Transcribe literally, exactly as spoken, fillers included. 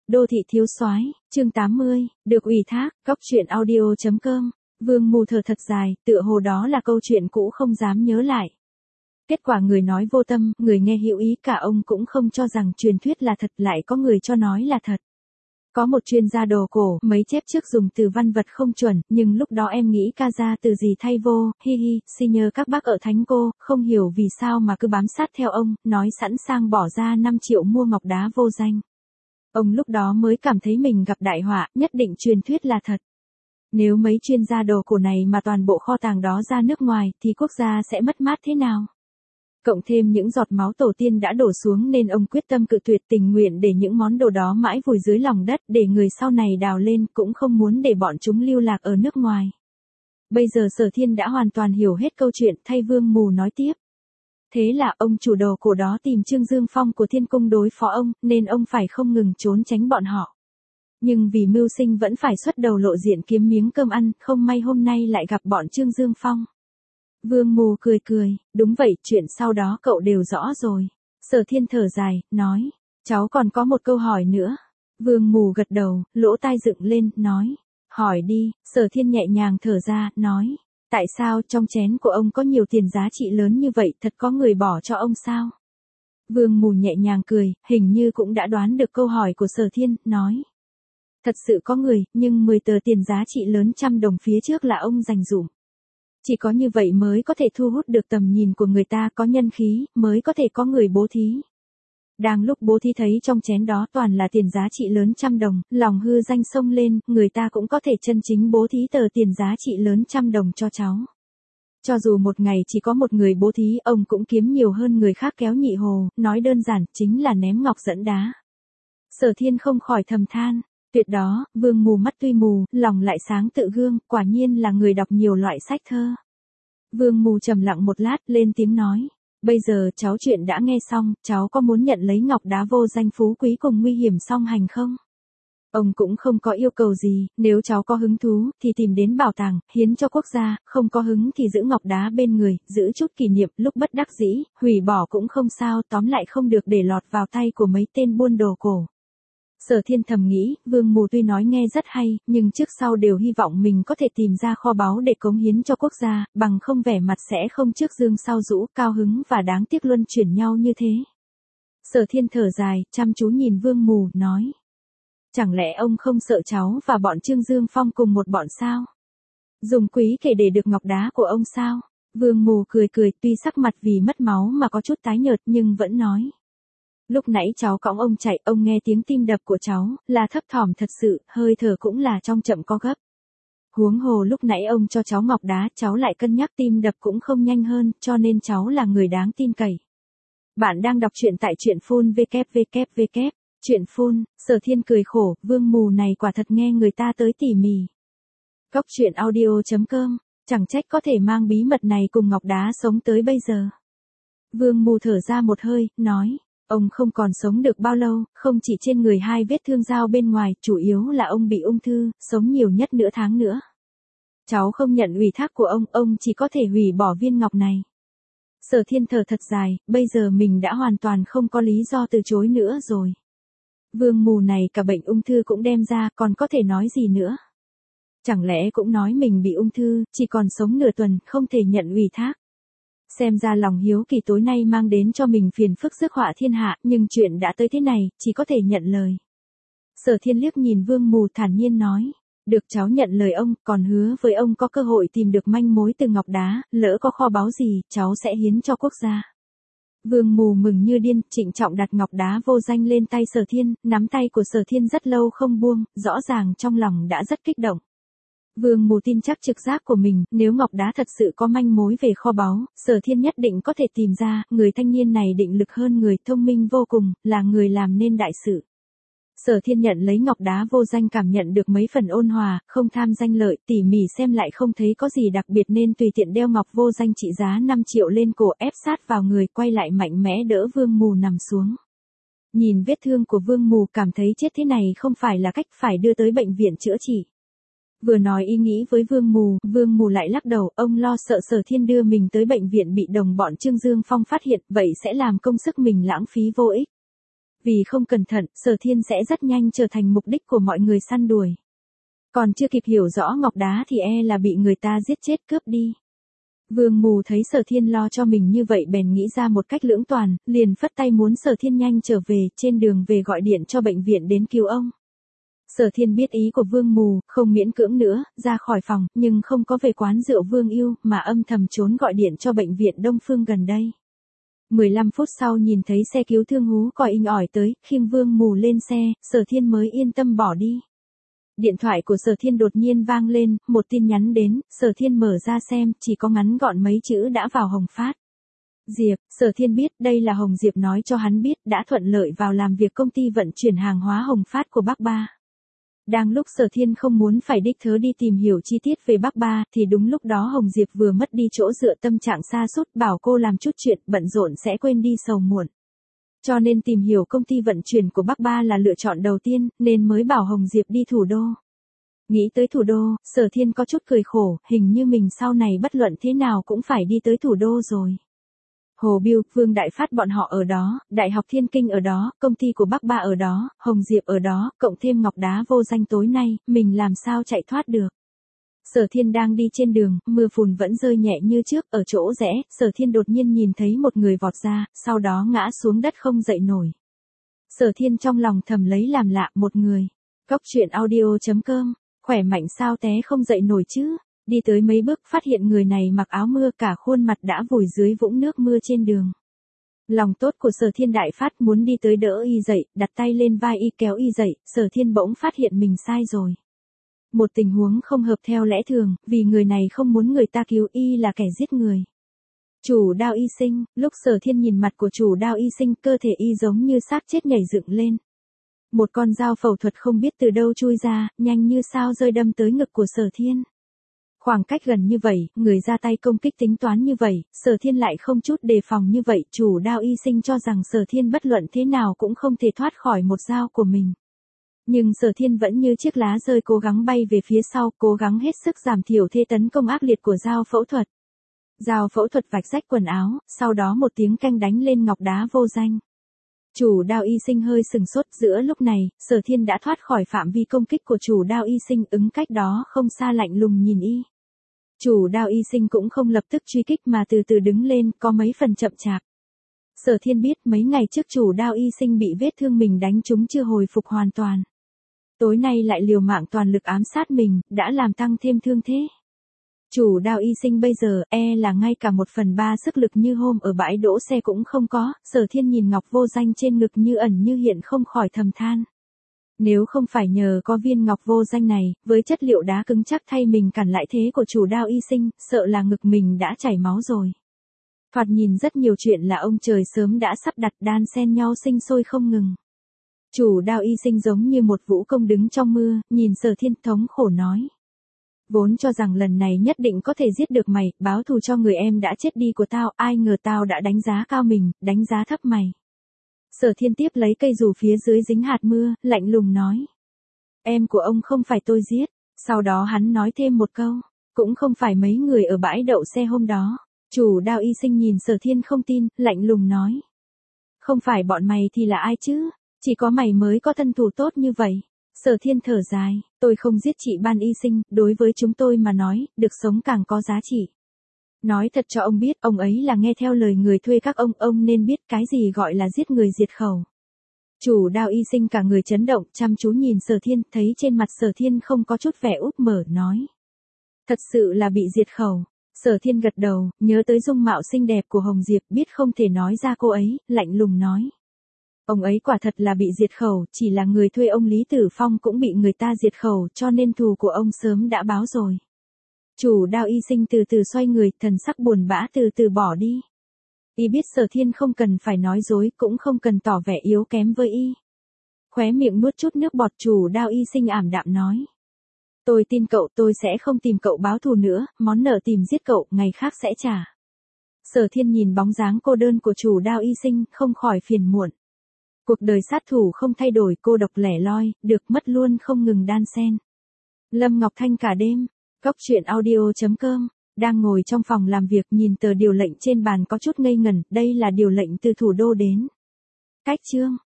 Đô thị thiếu soái, chương tám mươi, được ủy thác, cóc truyện audio chấm com. Vương Mù thở thật dài, tựa hồ đó là câu chuyện cũ không dám nhớ lại. Kết quả người nói vô tâm, người nghe hữu ý, cả ông cũng không cho rằng truyền thuyết là thật, lại có người cho nói là thật. Có một chuyên gia đồ cổ, mấy chép trước dùng từ văn vật không chuẩn, nhưng lúc đó em nghĩ ca ra từ gì thay vô, hi hi, xin nhờ các bác ở Thánh Cô, không hiểu vì sao mà cứ bám sát theo ông, nói sẵn sàng bỏ ra năm triệu mua ngọc đá vô danh. Ông lúc đó mới cảm thấy mình gặp đại họa, nhất định truyền thuyết là thật. Nếu mấy chuyên gia đồ cổ này mà toàn bộ kho tàng đó ra nước ngoài, thì quốc gia sẽ mất mát thế nào? Cộng thêm những giọt máu tổ tiên đã đổ xuống nên ông quyết tâm cự tuyệt, tình nguyện để những món đồ đó mãi vùi dưới lòng đất, để người sau này đào lên, cũng không muốn để bọn chúng lưu lạc ở nước ngoài. Bây giờ Sở Thiên đã hoàn toàn hiểu hết câu chuyện, thay Vương Mù nói tiếp. Thế là ông chủ đồ cổ đó tìm Trương Dương Phong của Thiên Cung đối phó ông, nên ông phải không ngừng trốn tránh bọn họ. Nhưng vì mưu sinh vẫn phải xuất đầu lộ diện kiếm miếng cơm ăn, không may hôm nay lại gặp bọn Trương Dương Phong. Vương Mù cười cười, đúng vậy, chuyện sau đó cậu đều rõ rồi. Sở Thiên thở dài, nói, cháu còn có một câu hỏi nữa. Vương Mù gật đầu, lỗ tai dựng lên, nói, hỏi đi. Sở Thiên nhẹ nhàng thở ra, nói, tại sao trong chén của ông có nhiều tiền giá trị lớn như vậy, thật có người bỏ cho ông sao? Vương Mù nhẹ nhàng cười, hình như cũng đã đoán được câu hỏi của Sở Thiên, nói, thật sự có người, nhưng mười tờ tiền giá trị lớn trăm đồng phía trước là ông dành dụm. Chỉ có như vậy mới có thể thu hút được tầm nhìn của người ta, có nhân khí, mới có thể có người bố thí. Đang lúc bố thí thấy trong chén đó toàn là tiền giá trị lớn trăm đồng, lòng hư danh xông lên, người ta cũng có thể chân chính bố thí tờ tiền giá trị lớn trăm đồng cho cháu. Cho dù một ngày chỉ có một người bố thí, ông cũng kiếm nhiều hơn người khác kéo nhị hồ, nói đơn giản, chính là ném ngọc dẫn đá. Sở Thiên không khỏi thầm than. Tuyệt đó, Vương Mù mắt tuy mù, lòng lại sáng tự gương, quả nhiên là người đọc nhiều loại sách thơ. Vương Mù trầm lặng một lát, lên tiếng nói, bây giờ cháu chuyện đã nghe xong, cháu có muốn nhận lấy ngọc đá vô danh phú quý cùng nguy hiểm song hành không? Ông cũng không có yêu cầu gì, nếu cháu có hứng thú, thì tìm đến bảo tàng, hiến cho quốc gia, không có hứng thì giữ ngọc đá bên người, giữ chút kỷ niệm, lúc bất đắc dĩ, hủy bỏ cũng không sao, tóm lại không được để lọt vào tay của mấy tên buôn đồ cổ. Sở Thiên thầm nghĩ, Vương Mù tuy nói nghe rất hay, nhưng trước sau đều hy vọng mình có thể tìm ra kho báu để cống hiến cho quốc gia, bằng không vẻ mặt sẽ không trước dương sau rũ, cao hứng và đáng tiếc luân chuyển nhau như thế. Sở Thiên thở dài, chăm chú nhìn Vương Mù, nói, chẳng lẽ ông không sợ cháu và bọn Trương Dương Phong cùng một bọn sao? Dùng quý kể để được ngọc đá của ông sao? Vương Mù cười cười, tuy sắc mặt vì mất máu mà có chút tái nhợt nhưng vẫn nói. Lúc nãy cháu cõng ông chạy, ông nghe tiếng tim đập của cháu, là thấp thỏm thật sự, hơi thở cũng là trong chậm có gấp. Huống hồ lúc nãy ông cho cháu ngọc đá, cháu lại cân nhắc tim đập cũng không nhanh hơn, cho nên cháu là người đáng tin cậy. Bạn đang đọc truyện tại truyện phun vê kép vê kép vê kép, truyện phun, Sở Thiên cười khổ, Vương Mù này quả thật nghe người ta tới tỉ mỉ. Cóc truyện audio chấm com, chẳng trách có thể mang bí mật này cùng ngọc đá sống tới bây giờ. Vương Mù thở ra một hơi, nói. Ông không còn sống được bao lâu, không chỉ trên người hai vết thương dao bên ngoài, chủ yếu là ông bị ung thư, sống nhiều nhất nửa tháng nữa. Cháu không nhận ủy thác của ông, ông chỉ có thể hủy bỏ viên ngọc này. Sở Thiên thở thật dài, bây giờ mình đã hoàn toàn không có lý do từ chối nữa rồi. Vương Mù này cả bệnh ung thư cũng đem ra, còn có thể nói gì nữa? Chẳng lẽ cũng nói mình bị ung thư, chỉ còn sống nửa tuần, không thể nhận ủy thác. Xem ra lòng hiếu kỳ tối nay mang đến cho mình phiền phức rước họa thiên hạ, nhưng chuyện đã tới thế này, chỉ có thể nhận lời. Sở Thiên liếc nhìn Vương Mù thản nhiên nói, được cháu nhận lời ông, còn hứa với ông có cơ hội tìm được manh mối từ ngọc đá, lỡ có kho báu gì, cháu sẽ hiến cho quốc gia. Vương Mù mừng như điên, trịnh trọng đặt ngọc đá vô danh lên tay Sở Thiên, nắm tay của Sở Thiên rất lâu không buông, rõ ràng trong lòng đã rất kích động. Vương Mù tin chắc trực giác của mình, nếu ngọc đá thật sự có manh mối về kho báu, Sở Thiên nhất định có thể tìm ra, người thanh niên này định lực hơn người, thông minh vô cùng, là người làm nên đại sự. Sở Thiên nhận lấy ngọc đá vô danh, cảm nhận được mấy phần ôn hòa, không tham danh lợi, tỉ mỉ xem lại không thấy có gì đặc biệt nên tùy tiện đeo ngọc vô danh trị giá năm triệu lên cổ, ép sát vào người, quay lại mạnh mẽ đỡ Vương Mù nằm xuống. Nhìn vết thương của Vương Mù cảm thấy chết thế này không phải là cách, phải đưa tới bệnh viện chữa trị. Vừa nói ý nghĩ với Vương Mù, Vương Mù lại lắc đầu, ông lo sợ Sở Thiên đưa mình tới bệnh viện bị đồng bọn Trương Dương Phong phát hiện, vậy sẽ làm công sức mình lãng phí vô ích. Vì không cẩn thận, Sở Thiên sẽ rất nhanh trở thành mục đích của mọi người săn đuổi. Còn chưa kịp hiểu rõ ngọc đá thì e là bị người ta giết chết cướp đi. Vương Mù thấy Sở Thiên lo cho mình như vậy bèn nghĩ ra một cách lưỡng toàn, liền phất tay muốn Sở Thiên nhanh trở về, trên đường về gọi điện cho bệnh viện đến cứu ông. Sở Thiên biết ý của Vương Mù, không miễn cưỡng nữa, ra khỏi phòng, nhưng không có về quán rượu Vương Yêu, mà âm thầm trốn gọi điện cho bệnh viện Đông Phương gần đây. mười lăm phút sau nhìn thấy xe cứu thương hú còi inh ỏi tới, khiêng Vương Mù lên xe, Sở Thiên mới yên tâm bỏ đi. Điện thoại của Sở Thiên đột nhiên vang lên, một tin nhắn đến, Sở Thiên mở ra xem, chỉ có ngắn gọn mấy chữ đã vào Hồng Phát. Diệp, Sở Thiên biết đây là Hồng Diệp nói cho hắn biết đã thuận lợi vào làm việc công ty vận chuyển hàng hóa Hồng Phát của bác Ba. Đang lúc Sở Thiên không muốn phải đích thớ đi tìm hiểu chi tiết về bác Ba thì đúng lúc đó Hồng Diệp vừa mất đi chỗ dựa, tâm trạng sa sút, bảo cô làm chút chuyện bận rộn sẽ quên đi sầu muộn. Cho nên tìm hiểu công ty vận chuyển của bác Ba là lựa chọn đầu tiên, nên mới bảo Hồng Diệp đi thủ đô. Nghĩ tới thủ đô, Sở Thiên có chút cười khổ, hình như mình sau này bất luận thế nào cũng phải đi tới thủ đô rồi. Hồ Biêu, Vương Đại Phát bọn họ ở đó, Đại học Thiên Kinh ở đó, công ty của bác Ba ở đó, Hồng Diệp ở đó, cộng thêm ngọc đá vô danh tối nay, mình làm sao chạy thoát được. Sở Thiên đang đi trên đường, mưa phùn vẫn rơi nhẹ như trước, ở chỗ rẽ, Sở Thiên đột nhiên nhìn thấy một người vọt ra, sau đó ngã xuống đất không dậy nổi. Sở Thiên trong lòng thầm lấy làm lạ, một người. Cóc truyện audio chấm com, khỏe mạnh sao té không dậy nổi chứ? Đi tới mấy bước phát hiện người này mặc áo mưa, cả khuôn mặt đã vùi dưới vũng nước mưa trên đường. Lòng tốt của Sở Thiên đại phát, muốn đi tới đỡ y dậy, đặt tay lên vai y kéo y dậy, Sở Thiên bỗng phát hiện mình sai rồi. Một tình huống không hợp theo lẽ thường, vì người này không muốn người ta cứu y là kẻ giết người. Chủ Đao Y Sinh, lúc Sở Thiên nhìn mặt của chủ Đao Y Sinh, cơ thể y giống như xác chết nhảy dựng lên. Một con dao phẫu thuật không biết từ đâu chui ra, nhanh như sao rơi đâm tới ngực của Sở Thiên. Khoảng cách gần như vậy, người ra tay công kích tính toán như vậy, Sở Thiên lại không chút đề phòng như vậy, chủ Đao Y Sinh cho rằng Sở Thiên bất luận thế nào cũng không thể thoát khỏi một dao của mình. Nhưng Sở Thiên vẫn như chiếc lá rơi cố gắng bay về phía sau, cố gắng hết sức giảm thiểu thế tấn công ác liệt của dao phẫu thuật. Dao phẫu thuật vạch rách quần áo, sau đó một tiếng canh đánh lên ngọc đá vô danh. Chủ Đao Y Sinh hơi sừng sốt, giữa lúc này, Sở Thiên đã thoát khỏi phạm vi công kích của chủ Đao Y Sinh, ứng cách đó không xa lạnh lùng nhìn y. Chủ Đao Y Sinh cũng không lập tức truy kích mà từ từ đứng lên, có mấy phần chậm chạp. Sở Thiên biết mấy ngày trước chủ Đao Y Sinh bị vết thương mình đánh trúng chưa hồi phục hoàn toàn. Tối nay lại liều mạng toàn lực ám sát mình, đã làm tăng thêm thương thế. Chủ Đao Y Sinh bây giờ e là ngay cả một phần ba sức lực như hôm ở bãi đỗ xe cũng không có, Sở Thiên nhìn ngọc vô danh trên ngực như ẩn như hiện không khỏi thầm than. Nếu không phải nhờ có viên ngọc vô danh này, với chất liệu đá cứng chắc thay mình cản lại thế của chủ Đao Y Sinh, sợ là ngực mình đã chảy máu rồi. Thoạt nhìn rất nhiều chuyện là ông trời sớm đã sắp đặt, đan xen nhau sinh sôi không ngừng. Chủ Đao Y Sinh giống như một vũ công đứng trong mưa, nhìn Sở Thiên thống khổ nói. Vốn cho rằng lần này nhất định có thể giết được mày, báo thù cho người em đã chết đi của tao, ai ngờ tao đã đánh giá cao mình, đánh giá thấp mày. Sở Thiên tiếp lấy cây dù phía dưới dính hạt mưa, lạnh lùng nói. Em của ông không phải tôi giết. Sau đó hắn nói thêm một câu, cũng không phải mấy người ở bãi đậu xe hôm đó. Chủ Đao Y Sinh nhìn Sở Thiên không tin, lạnh lùng nói. Không phải bọn mày thì là ai chứ? Chỉ có mày mới có thân thủ tốt như vậy. Sở Thiên thở dài, tôi không giết chị Ban Y Sinh, đối với chúng tôi mà nói, được sống càng có giá trị. Nói thật cho ông biết, ông ấy là nghe theo lời người thuê các ông, ông nên biết cái gì gọi là giết người diệt khẩu. Chủ Đao Y Sinh cả người chấn động, chăm chú nhìn Sở Thiên, thấy trên mặt Sở Thiên không có chút vẻ úp mở, nói. Thật sự là bị diệt khẩu. Sở Thiên gật đầu, nhớ tới dung mạo xinh đẹp của Hồng Diệp, biết không thể nói ra cô ấy, lạnh lùng nói. Ông ấy quả thật là bị diệt khẩu, chỉ là người thuê ông Lý Tử Phong cũng bị người ta diệt khẩu, cho nên thù của ông sớm đã báo rồi. Chủ Đao Y Sinh từ từ xoay người, thần sắc buồn bã từ từ bỏ đi. Y biết Sở Thiên không cần phải nói dối, cũng không cần tỏ vẻ yếu kém với y. Khóe miệng nuốt chút nước bọt, chủ Đao Y Sinh ảm đạm nói. Tôi tin cậu, tôi sẽ không tìm cậu báo thù nữa, món nợ tìm giết cậu, ngày khác sẽ trả. Sở Thiên nhìn bóng dáng cô đơn của chủ Đao Y Sinh, không khỏi phiền muộn. Cuộc đời sát thủ không thay đổi, cô độc lẻ loi, được mất luôn không ngừng đan xen. Lâm Ngọc Thanh cả đêm, cóc truyện audio chấm com, đang ngồi trong phòng làm việc nhìn tờ điều lệnh trên bàn có chút ngây ngẩn, đây là điều lệnh từ thủ đô đến. Cách chương.